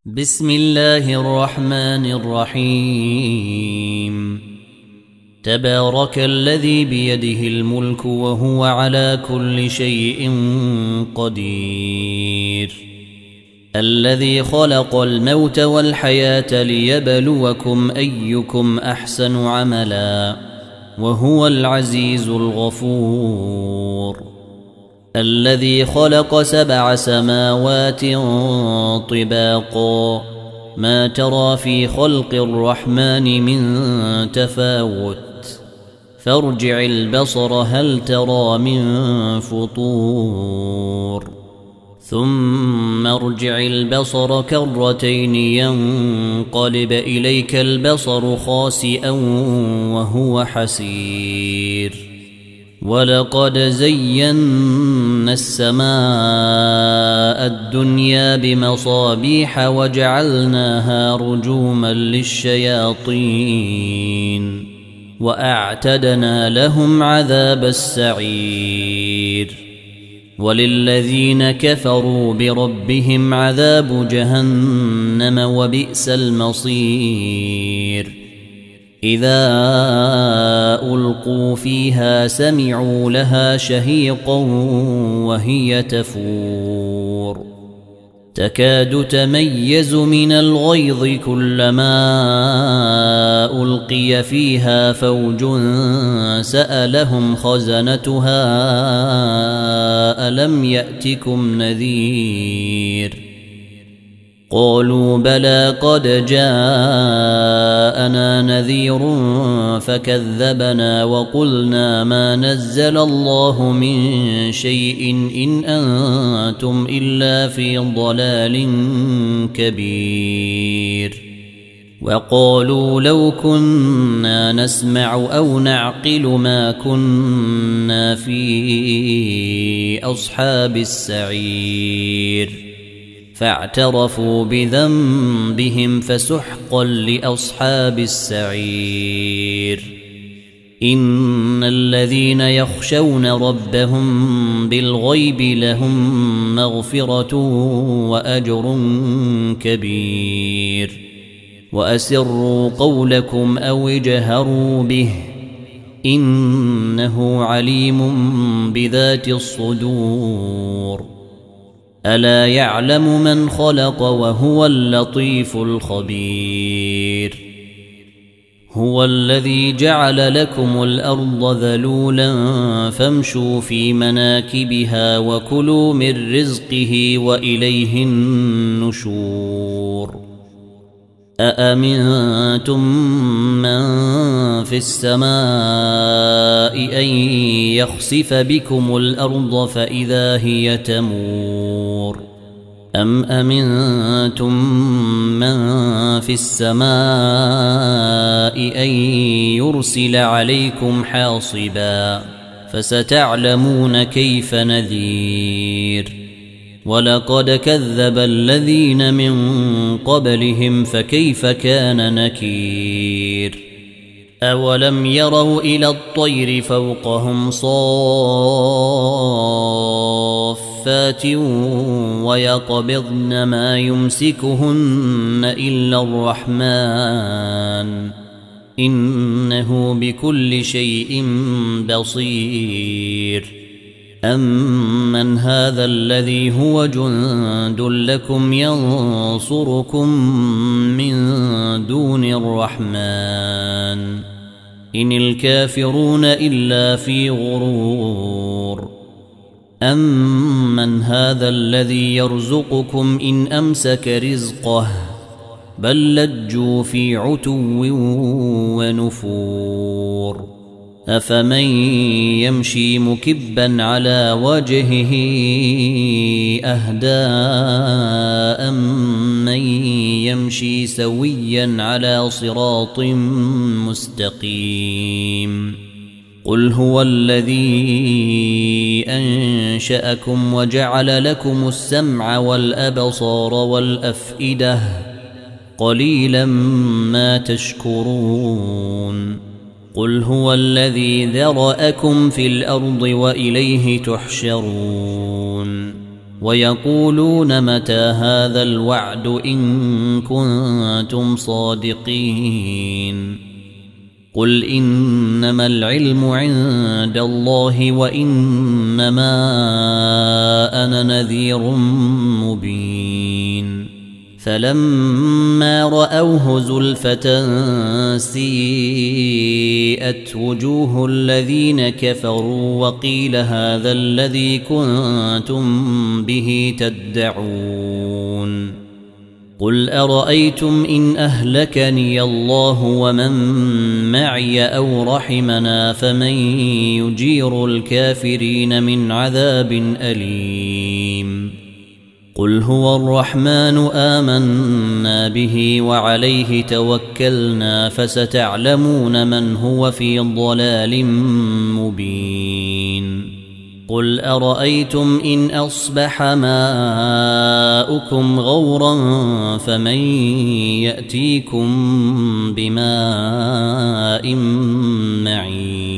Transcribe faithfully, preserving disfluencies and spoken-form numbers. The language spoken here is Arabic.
بسم الله الرحمن الرحيم. تبارك الذي بيده الملك وهو على كل شيء قدير، الذي خلق الموت والحياة ليبلوكم أيكم أحسن عملا وهو العزيز الغفور، الذي خلق سبع سماوات طباقا ما ترى في خلق الرحمن من تفاوت فارجع البصر هل ترى من فطور ثم ارجع البصر كرتين ينقلب إليك البصر خاسئا وهو حسير، ولقد زينا السماء الدنيا بمصابيح وجعلناها رجوما للشياطين وأعتدنا لهم عذاب السعير، وللذين كفروا بربهم عذاب جهنم وبئس المصير. إذا ألقوا فيها سمعوا لها شهيقا وهي تفور تكاد تميز من الغيظ كلما ألقي فيها فوج سألهم خزنتها ألم يأتكم نذير؟ قالوا بلى قد جاءنا نذير فكذبنا وقلنا ما نزل الله من شيء إن أنتم إلا في ضلال كبير. وقالوا لو كنا نسمع أو نعقل ما كنا في أصحاب السعير، فاعترفوا بذنبهم فسحقا لأصحاب السعير. إن الذين يخشون ربهم بالغيب لهم مغفرة وأجر كبير. وأسروا قولكم أو اجهروا به إنه عليم بذات الصدور. ألا يعلم من خلق وهو اللطيف الخبير. هو الذي جعل لكم الأرض ذلولا فامشوا في مناكبها وكلوا من رزقه وإليه النشور. أأمنتم من في السماء أن يخسف بكم الأرض فإذا هي تمور، أم أمنتم من في السماء أن يرسل عليكم حاصبا فستعلمون كيف نذير. ولقد كذب الذين من قبلهم فكيف كان نكير. أولم يروا إلى الطير فوقهم صافات ويقبضن ما يمسكهن إلا الرحمن إنه بكل شيء بصير. أمن هذا الذي هو جند لكم ينصركم من دون الرحمن إن الكافرون إلا في غرور. أمن هذا الذي يرزقكم إن أمسك رزقه بل لجوا في عتو ونفور. أفمن يمشي مكبا على وجهه أهدى أم من يمشي سويا على صراط مستقيم؟ قل هو الذي أنشأكم وجعل لكم السمع والأبصار والأفئدة قليلا ما تشكرون. قل هو الذي ذرأكم في الأرض وإليه تحشرون. ويقولون متى هذا الوعد إن كنتم صادقين قل إنما العلم عند الله وإنما أنا نذير مبين فلما رأوه زلفة سيئت وجوه الذين كفروا وقيل هذا الذي كنتم به تدعون قل أرأيتم إن أهلكني الله ومن معي أو رحمنا فمن يجير الكافرين من عذاب أليم قل هو الرحمن آمنا به وعليه توكلنا فستعلمون من هو في ضلال مبين قل أرأيتم إن أصبح ماؤكم غورا فمن يأتيكم بماء معين